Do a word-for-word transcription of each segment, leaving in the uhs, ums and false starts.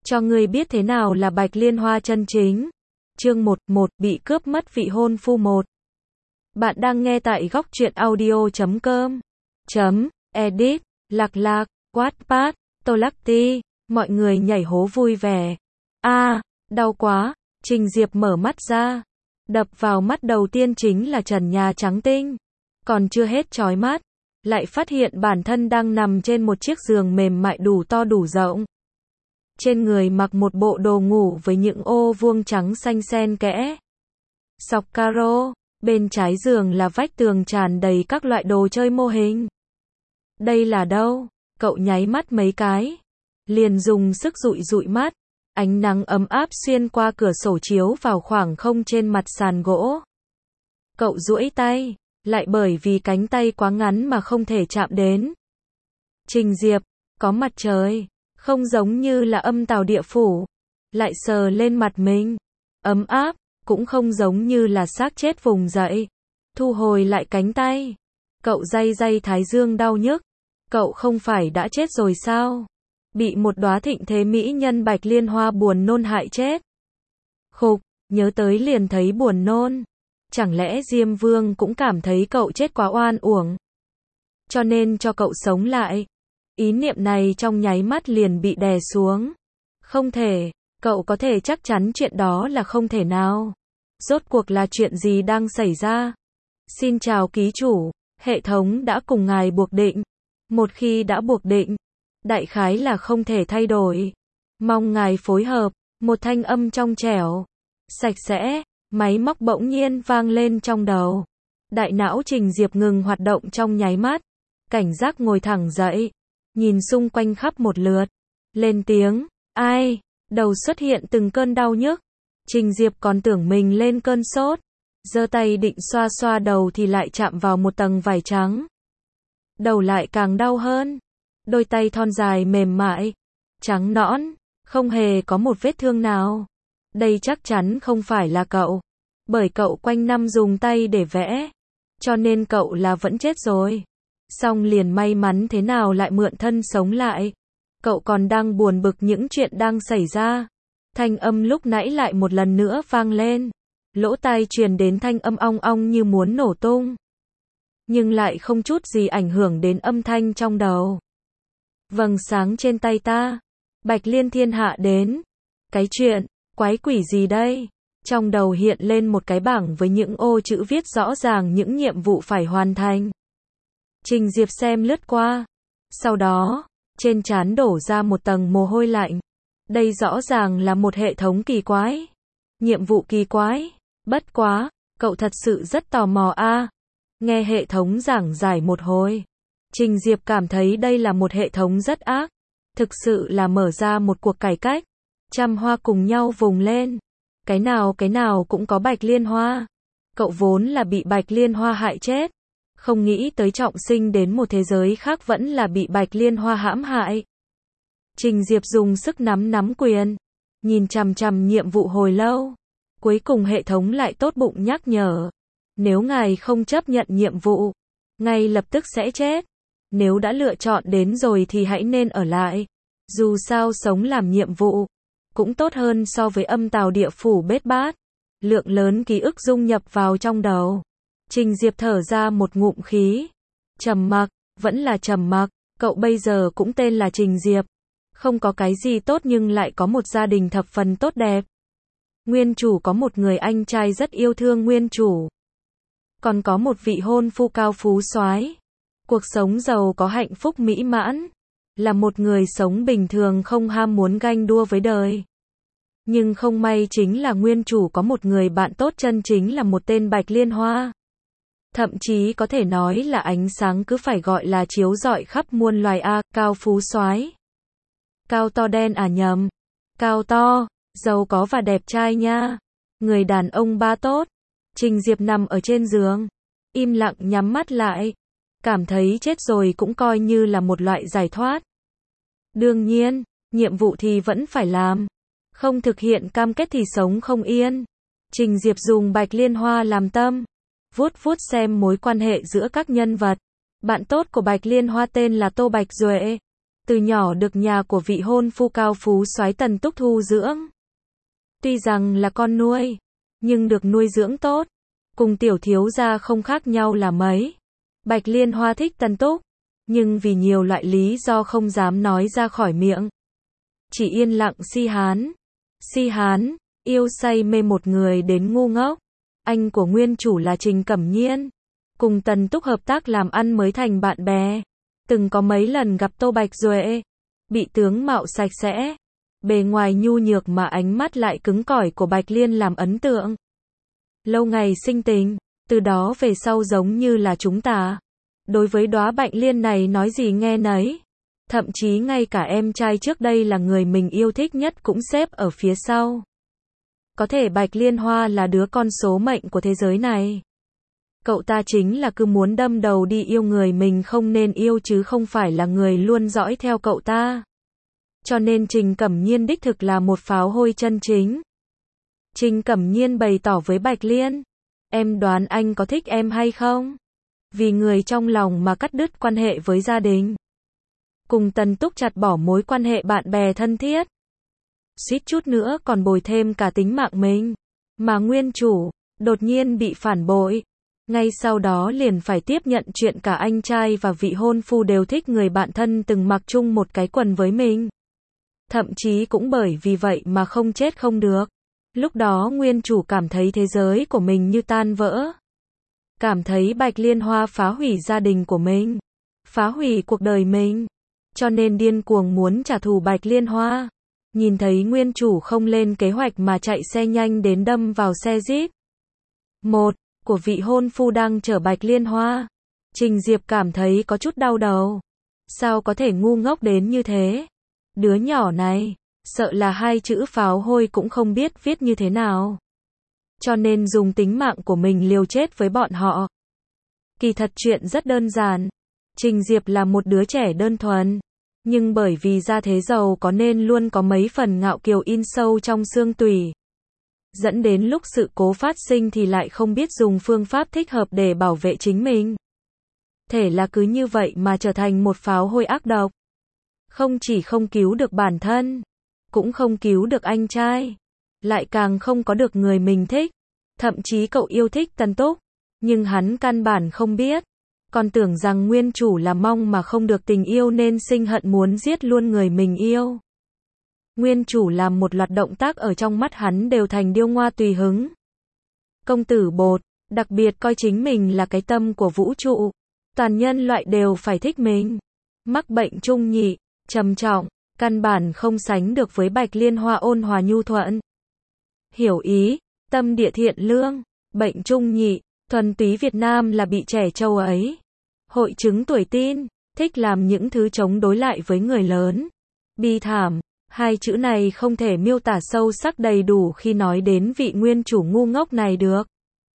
Cho ngươi biết thế nào là Bạch Liên Hoa chân chính. Chương một, một bị cướp mất vị hôn phu một. Bạn đang nghe tại góc truyện audio chấm com. Chấm, edit, lạc lạc, Wattpad, Tolakti, mọi người nhảy hố vui vẻ. A, à, đau quá, Trình Diệp mở mắt ra. Đập vào mắt đầu tiên chính là trần nhà trắng tinh. Còn chưa hết chói mắt, lại phát hiện bản thân đang nằm trên một chiếc giường mềm mại đủ to đủ rộng. Trên người mặc một bộ đồ ngủ với những ô vuông trắng xanh xen kẽ. Sọc caro, bên trái giường là vách tường tràn đầy các loại đồ chơi mô hình. Đây là đâu? Cậu nháy mắt mấy cái, liền dùng sức dụi dụi mắt. Ánh nắng ấm áp xuyên qua cửa sổ chiếu vào khoảng không trên mặt sàn gỗ. Cậu duỗi tay, lại bởi vì cánh tay quá ngắn mà không thể chạm đến. Trình Diệp, có mặt trời, không giống như là âm tào địa phủ, lại sờ lên mặt mình, ấm áp, cũng không giống như là xác chết vùng dậy. Thu hồi lại cánh tay, cậu day day thái dương đau nhức. Cậu không phải đã chết rồi sao? Bị một đóa thịnh thế mỹ nhân Bạch Liên Hoa buồn nôn hại chết. Khục, nhớ tới liền thấy buồn nôn. Chẳng lẽ Diêm Vương cũng cảm thấy cậu chết quá oan uổng, cho nên cho cậu sống lại? Ý niệm này trong nháy mắt liền bị đè xuống. Không thể, cậu có thể chắc chắn chuyện đó là không thể nào. Rốt cuộc là chuyện gì đang xảy ra? Xin chào ký chủ, hệ thống đã cùng ngài buộc định. Một khi đã buộc định, đại khái là không thể thay đổi. Mong ngài phối hợp. Một thanh âm trong trẻo, sạch sẽ, máy móc bỗng nhiên vang lên trong đầu. Đại não Trình Diệp ngừng hoạt động trong nháy mắt. Cảnh giác ngồi thẳng dậy, nhìn xung quanh khắp một lượt. Lên tiếng, ai? Đầu xuất hiện từng cơn đau nhức. Trình Diệp còn tưởng mình lên cơn sốt. Giơ tay định xoa xoa đầu thì lại chạm vào một tầng vải trắng. Đầu lại càng đau hơn. Đôi tay thon dài mềm mại, trắng nõn, không hề có một vết thương nào. Đây chắc chắn không phải là cậu. Bởi cậu quanh năm dùng tay để vẽ, cho nên cậu là vẫn chết rồi. Xong liền may mắn thế nào lại mượn thân sống lại. Cậu còn đang buồn bực những chuyện đang xảy ra. Thanh âm lúc nãy lại một lần nữa vang lên. Lỗ tai truyền đến thanh âm ong ong như muốn nổ tung. Nhưng lại không chút gì ảnh hưởng đến âm thanh trong đầu. Vầng sáng trên tay ta. Bạch Liên Thiên Hạ đến. Cái chuyện, quái quỷ gì đây? Trong đầu hiện lên một cái bảng với những ô chữ viết rõ ràng những nhiệm vụ phải hoàn thành. Trình Diệp xem lướt qua. Sau đó, trên trán đổ ra một tầng mồ hôi lạnh. Đây rõ ràng là một hệ thống kỳ quái. Nhiệm vụ kỳ quái. Bất quá, cậu thật sự rất tò mò a. À. Nghe hệ thống giảng giải một hồi, Trình Diệp cảm thấy đây là một hệ thống rất ác. Thực sự là mở ra một cuộc cải cách. Trăm hoa cùng nhau vùng lên. Cái nào cái nào cũng có Bạch Liên Hoa. Cậu vốn là bị Bạch Liên Hoa hại chết. Không nghĩ tới trọng sinh đến một thế giới khác vẫn là bị Bạch Liên Hoa hãm hại. Trình Diệp dùng sức nắm nắm quyền. Nhìn chằm chằm nhiệm vụ hồi lâu. Cuối cùng hệ thống lại tốt bụng nhắc nhở. Nếu ngài không chấp nhận nhiệm vụ, ngay lập tức sẽ chết. Nếu đã lựa chọn đến rồi thì hãy nên ở lại. Dù sao sống làm nhiệm vụ cũng tốt hơn so với âm tào địa phủ bết bát. Lượng lớn ký ức dung nhập vào trong đầu. Trình Diệp thở ra một ngụm khí. Trầm mặc, vẫn là trầm mặc. Cậu bây giờ cũng tên là Trình Diệp. Không có cái gì tốt nhưng lại có một gia đình thập phần tốt đẹp. Nguyên chủ có một người anh trai rất yêu thương nguyên chủ. Còn có một vị hôn phu cao phú soái. Cuộc sống giàu có hạnh phúc mỹ mãn. Là một người sống bình thường không ham muốn ganh đua với đời. Nhưng không may chính là nguyên chủ có một người bạn tốt chân chính là một tên Bạch Liên Hoa. Thậm chí có thể nói là ánh sáng cứ phải gọi là chiếu rọi khắp muôn loài a. Cao phú soái. Cao to đen à nhầm. Cao to, giàu có và đẹp trai nha. Người đàn ông ba tốt. Trình Diệp nằm ở trên giường, im lặng nhắm mắt lại. Cảm thấy chết rồi cũng coi như là một loại giải thoát. Đương nhiên, nhiệm vụ thì vẫn phải làm. Không thực hiện cam kết thì sống không yên. Trình Diệp dùng Bạch Liên Hoa làm tâm. Vuốt vuốt xem mối quan hệ giữa các nhân vật. Bạn tốt của Bạch Liên Hoa tên là Tô Bạch Duệ. Từ nhỏ được nhà của vị hôn phu cao phú soái Tần Túc thu dưỡng. Tuy rằng là con nuôi, nhưng được nuôi dưỡng tốt, cùng tiểu thiếu gia không khác nhau là mấy. Bạch Liên Hoa thích Tần Túc, nhưng vì nhiều loại lý do không dám nói ra khỏi miệng. Chỉ yên lặng si hán. Si hán, yêu say mê một người đến ngu ngốc. Anh của nguyên chủ là Trình Cẩm Nhiên. Cùng Tần Túc hợp tác làm ăn mới thành bạn bè. Từng có mấy lần gặp Tô Bạch Duệ. Bị tướng mạo sạch sẽ, bề ngoài nhu nhược mà ánh mắt lại cứng cỏi của Bạch Liên làm ấn tượng. Lâu ngày sinh tình, từ đó về sau giống như là chúng ta. Đối với đóa Bạch Liên này nói gì nghe nấy. Thậm chí ngay cả em trai trước đây là người mình yêu thích nhất cũng xếp ở phía sau. Có thể Bạch Liên Hoa là đứa con số mệnh của thế giới này. Cậu ta chính là cứ muốn đâm đầu đi yêu người mình không nên yêu chứ không phải là người luôn dõi theo cậu ta. Cho nên Trình Cẩm Nhiên đích thực là một pháo hôi chân chính. Trình Cẩm Nhiên bày tỏ với Bạch Liên, em đoán anh có thích em hay không? Vì người trong lòng mà cắt đứt quan hệ với gia đình. Cùng Tần Túc chặt bỏ mối quan hệ bạn bè thân thiết. Suýt chút nữa còn bồi thêm cả tính mạng mình. Mà nguyên chủ, đột nhiên bị phản bội. Ngay sau đó liền phải tiếp nhận chuyện cả anh trai và vị hôn phu đều thích người bạn thân từng mặc chung một cái quần với mình. Thậm chí cũng bởi vì vậy mà không chết không được. Lúc đó nguyên chủ cảm thấy thế giới của mình như tan vỡ. Cảm thấy Bạch Liên Hoa phá hủy gia đình của mình. Phá hủy cuộc đời mình. Cho nên điên cuồng muốn trả thù Bạch Liên Hoa. Nhìn thấy nguyên chủ không lên kế hoạch mà chạy xe nhanh đến đâm vào xe Jeep. Một, của vị hôn phu đang chở Bạch Liên Hoa. Trình Diệp cảm thấy có chút đau đầu. Sao có thể ngu ngốc đến như thế? Đứa nhỏ này, sợ là hai chữ pháo hôi cũng không biết viết như thế nào. Cho nên dùng tính mạng của mình liều chết với bọn họ. Kỳ thật chuyện rất đơn giản. Trình Diệp là một đứa trẻ đơn thuần. Nhưng bởi vì gia thế giàu có nên luôn có mấy phần ngạo kiều in sâu trong xương tủy. Dẫn đến lúc sự cố phát sinh thì lại không biết dùng phương pháp thích hợp để bảo vệ chính mình. Thể là cứ như vậy mà trở thành một pháo hôi ác độc. Không chỉ không cứu được bản thân, cũng không cứu được anh trai, lại càng không có được người mình thích. Thậm chí cậu yêu thích Tần Túc, nhưng hắn căn bản không biết. Còn tưởng rằng nguyên chủ là mong mà không được tình yêu nên sinh hận muốn giết luôn người mình yêu. Nguyên chủ làm một loạt động tác ở trong mắt hắn đều thành điêu ngoa tùy hứng. Công tử bột, đặc biệt coi chính mình là cái tâm của vũ trụ. Toàn nhân loại đều phải thích mình. Mắc bệnh trung nhị, trầm trọng, căn bản không sánh được với Bạch Liên Hoa ôn hòa nhu thuận. Hiểu ý, tâm địa thiện lương, bệnh trung nhị, thuần túy Việt Nam là bị trẻ trâu ấy. Hội chứng tuổi teen, thích làm những thứ chống đối lại với người lớn. Bi thảm, hai chữ này không thể miêu tả sâu sắc đầy đủ khi nói đến vị nguyên chủ ngu ngốc này được.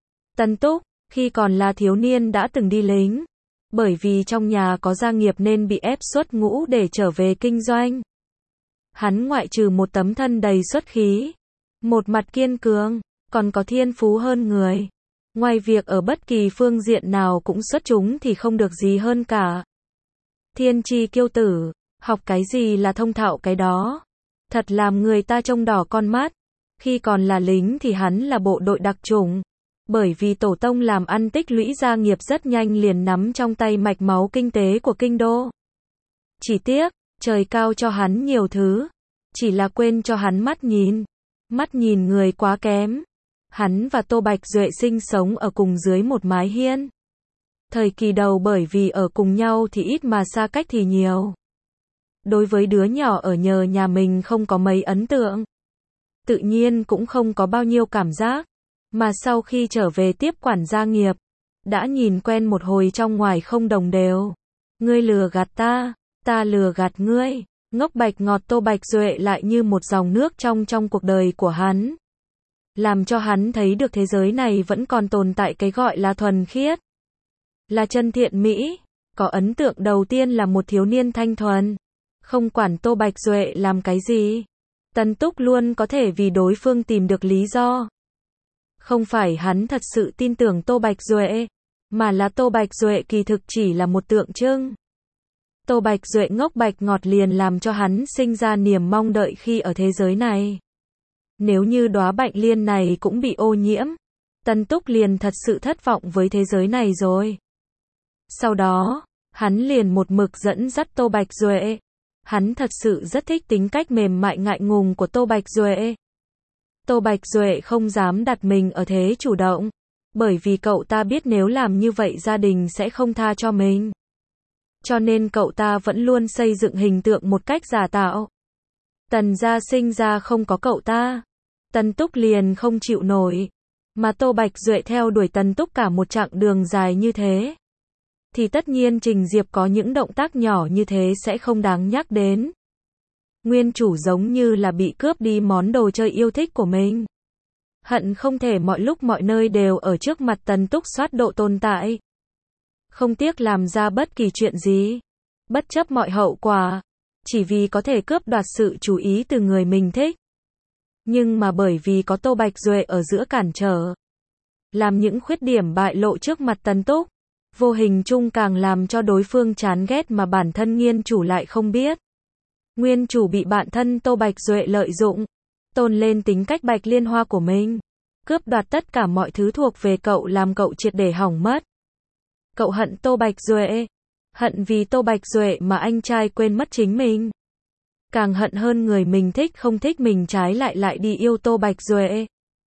Tần Túc, khi còn là thiếu niên đã từng đi lính. Bởi vì trong nhà có gia nghiệp nên bị ép xuất ngũ để trở về kinh doanh. Hắn ngoại trừ một tấm thân đầy xuất khí, một mặt kiên cường, còn có thiên phú hơn người. Ngoài việc ở bất kỳ phương diện nào cũng xuất chúng thì không được gì hơn cả. Thiên chi kiêu tử, học cái gì là thông thạo cái đó. Thật làm người ta trông đỏ con mắt. Khi còn là lính thì hắn là bộ đội đặc chủng. Bởi vì tổ tông làm ăn tích lũy gia nghiệp rất nhanh liền nắm trong tay mạch máu kinh tế của kinh đô. Chỉ tiếc, trời cao cho hắn nhiều thứ. Chỉ là quên cho hắn mắt nhìn. Mắt nhìn người quá kém. Hắn và Tô Bạch Duệ sinh sống ở cùng dưới một mái hiên. Thời kỳ đầu bởi vì ở cùng nhau thì ít mà xa cách thì nhiều. Đối với đứa nhỏ ở nhờ nhà mình không có mấy ấn tượng. Tự nhiên cũng không có bao nhiêu cảm giác. Mà sau khi trở về tiếp quản gia nghiệp, đã nhìn quen một hồi trong ngoài không đồng đều. Ngươi lừa gạt ta, ta lừa gạt ngươi. Ngốc bạch ngọt Tô Bạch Duệ lại như một dòng nước trong trong cuộc đời của hắn. Làm cho hắn thấy được thế giới này vẫn còn tồn tại cái gọi là thuần khiết. Là chân thiện mỹ. Có ấn tượng đầu tiên là một thiếu niên thanh thuần. Không quản Tô Bạch Duệ làm cái gì. Tần Túc luôn có thể vì đối phương tìm được lý do. Không phải hắn thật sự tin tưởng Tô Bạch Duệ, mà là Tô Bạch Duệ kỳ thực chỉ là một tượng trưng. Tô Bạch Duệ ngốc bạch ngọt liền làm cho hắn sinh ra niềm mong đợi khi ở thế giới này. Nếu như đóa bạch liên này cũng bị ô nhiễm, Tân Túc liền thật sự thất vọng với thế giới này rồi. Sau đó, hắn liền một mực dẫn dắt Tô Bạch Duệ. Hắn thật sự rất thích tính cách mềm mại ngại ngùng của Tô Bạch Duệ. Tô Bạch Duệ không dám đặt mình ở thế chủ động, bởi vì cậu ta biết nếu làm như vậy gia đình sẽ không tha cho mình. Cho nên cậu ta vẫn luôn xây dựng hình tượng một cách giả tạo. Tần gia sinh ra không có cậu ta, Tân Túc liền không chịu nổi. Mà Tô Bạch Duệ theo đuổi Tân Túc cả một chặng đường dài như thế, thì tất nhiên Trình Diệp có những động tác nhỏ như thế sẽ không đáng nhắc đến. Nguyên chủ giống như là bị cướp đi món đồ chơi yêu thích của mình. Hận không thể mọi lúc mọi nơi đều ở trước mặt Tân Túc soát độ tồn tại. Không tiếc làm ra bất kỳ chuyện gì, bất chấp mọi hậu quả, chỉ vì có thể cướp đoạt sự chú ý từ người mình thích. Nhưng mà bởi vì có Tô Bạch Duệ ở giữa cản trở, làm những khuyết điểm bại lộ trước mặt Tân Túc, vô hình chung càng làm cho đối phương chán ghét mà bản thân Nguyên chủ lại không biết. Nguyên chủ bị bạn thân Tô Bạch Duệ lợi dụng, tôn lên tính cách Bạch Liên Hoa của mình, cướp đoạt tất cả mọi thứ thuộc về cậu làm cậu triệt để hỏng mất. Cậu hận Tô Bạch Duệ, hận vì Tô Bạch Duệ mà anh trai quên mất chính mình. Càng hận hơn người mình thích không thích mình trái lại lại đi yêu Tô Bạch Duệ.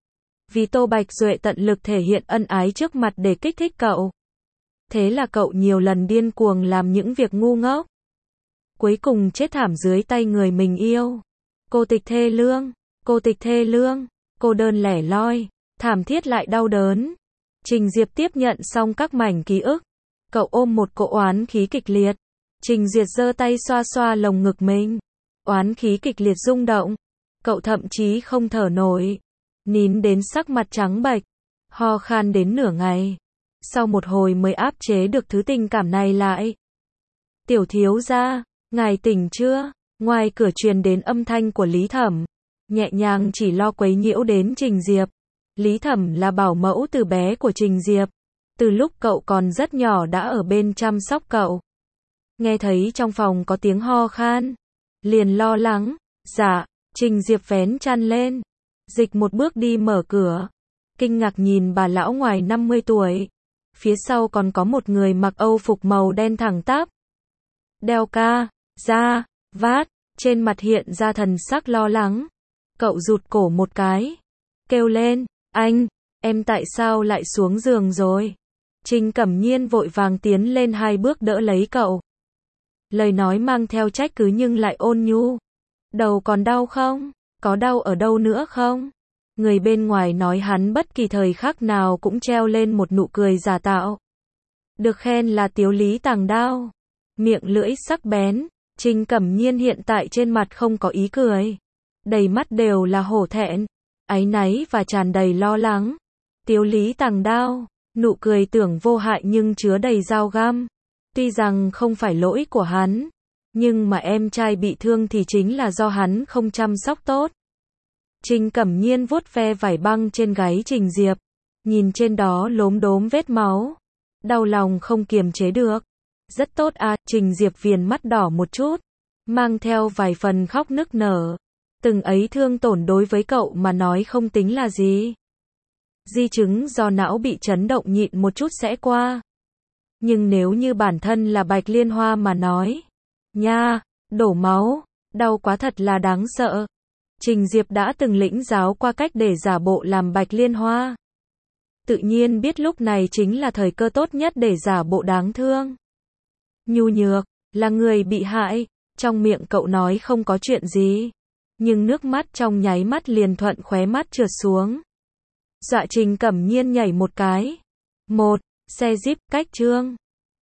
Vì Tô Bạch Duệ tận lực thể hiện ân ái trước mặt để kích thích cậu. Thế là cậu nhiều lần điên cuồng làm những việc ngu ngốc. Cuối cùng chết thảm dưới tay người mình yêu. Cô tịch thê lương, cô tịch thê lương, cô đơn lẻ loi, thảm thiết lại đau đớn. Trình Diệp tiếp nhận xong các mảnh ký ức. Cậu ôm một cỗ oán khí kịch liệt. Trình Diệp giơ tay xoa xoa lồng ngực mình. Oán khí kịch liệt rung động. Cậu thậm chí không thở nổi. Nín đến sắc mặt trắng bệch. Ho khan đến nửa ngày. Sau một hồi mới áp chế được thứ tình cảm này lại. Tiểu thiếu gia, ngài tỉnh chưa? Ngoài cửa truyền đến âm thanh của Lý Thẩm. Nhẹ nhàng chỉ lo quấy nhiễu đến Trình Diệp. Lý Thẩm là bảo mẫu từ bé của Trình Diệp. Từ lúc cậu còn rất nhỏ đã ở bên chăm sóc cậu. Nghe thấy trong phòng có tiếng ho khan, liền lo lắng. Dạ, Trình Diệp vén chăn lên, dịch một bước đi mở cửa. Kinh ngạc nhìn bà lão ngoài năm mươi tuổi. Phía sau còn có một người mặc âu phục màu đen thẳng tắp. Đeo ca, da, vát, trên mặt hiện ra thần sắc lo lắng. Cậu rụt cổ một cái, kêu lên, anh, em tại sao lại xuống giường rồi? Trình Cẩm Nhiên vội vàng tiến lên hai bước đỡ lấy cậu. Lời nói mang theo trách cứ nhưng lại ôn nhu. Đầu còn đau không? Có đau ở đâu nữa không? Người bên ngoài nói hắn bất kỳ thời khắc nào cũng treo lên một nụ cười giả tạo. Được khen là tiếu lý tàng đao. Miệng lưỡi sắc bén. Trình Cẩm Nhiên hiện tại trên mặt không có ý cười. Đầy mắt đều là hổ thẹn, áy náy và tràn đầy lo lắng. Tiếu lý tàng đao. Nụ cười tưởng vô hại nhưng chứa đầy dao găm. Tuy rằng không phải lỗi của hắn, nhưng mà em trai bị thương thì chính là do hắn không chăm sóc tốt. Trình Cẩm Nhiên vuốt ve vải băng trên gáy Trình Diệp, nhìn trên đó lốm đốm vết máu, đau lòng không kiềm chế được. Rất tốt à, Trình Diệp viền mắt đỏ một chút, mang theo vài phần khóc nức nở. Từng ấy thương tổn đối với cậu mà nói không tính là gì. Di chứng do não bị chấn động nhịn một chút sẽ qua. Nhưng nếu như bản thân là Bạch Liên Hoa mà nói, nha, đổ máu, đau quá thật là đáng sợ. Trình Diệp đã từng lĩnh giáo qua cách để giả bộ làm Bạch Liên Hoa. Tự nhiên biết lúc này chính là thời cơ tốt nhất để giả bộ đáng thương. Nhu nhược, là người bị hại, trong miệng cậu nói không có chuyện gì. Nhưng nước mắt trong nháy mắt liền thuận khóe mắt trượt xuống. Dọa Trình Cẩm Nhiên nhảy một cái. Một, xe Jeep cách Trương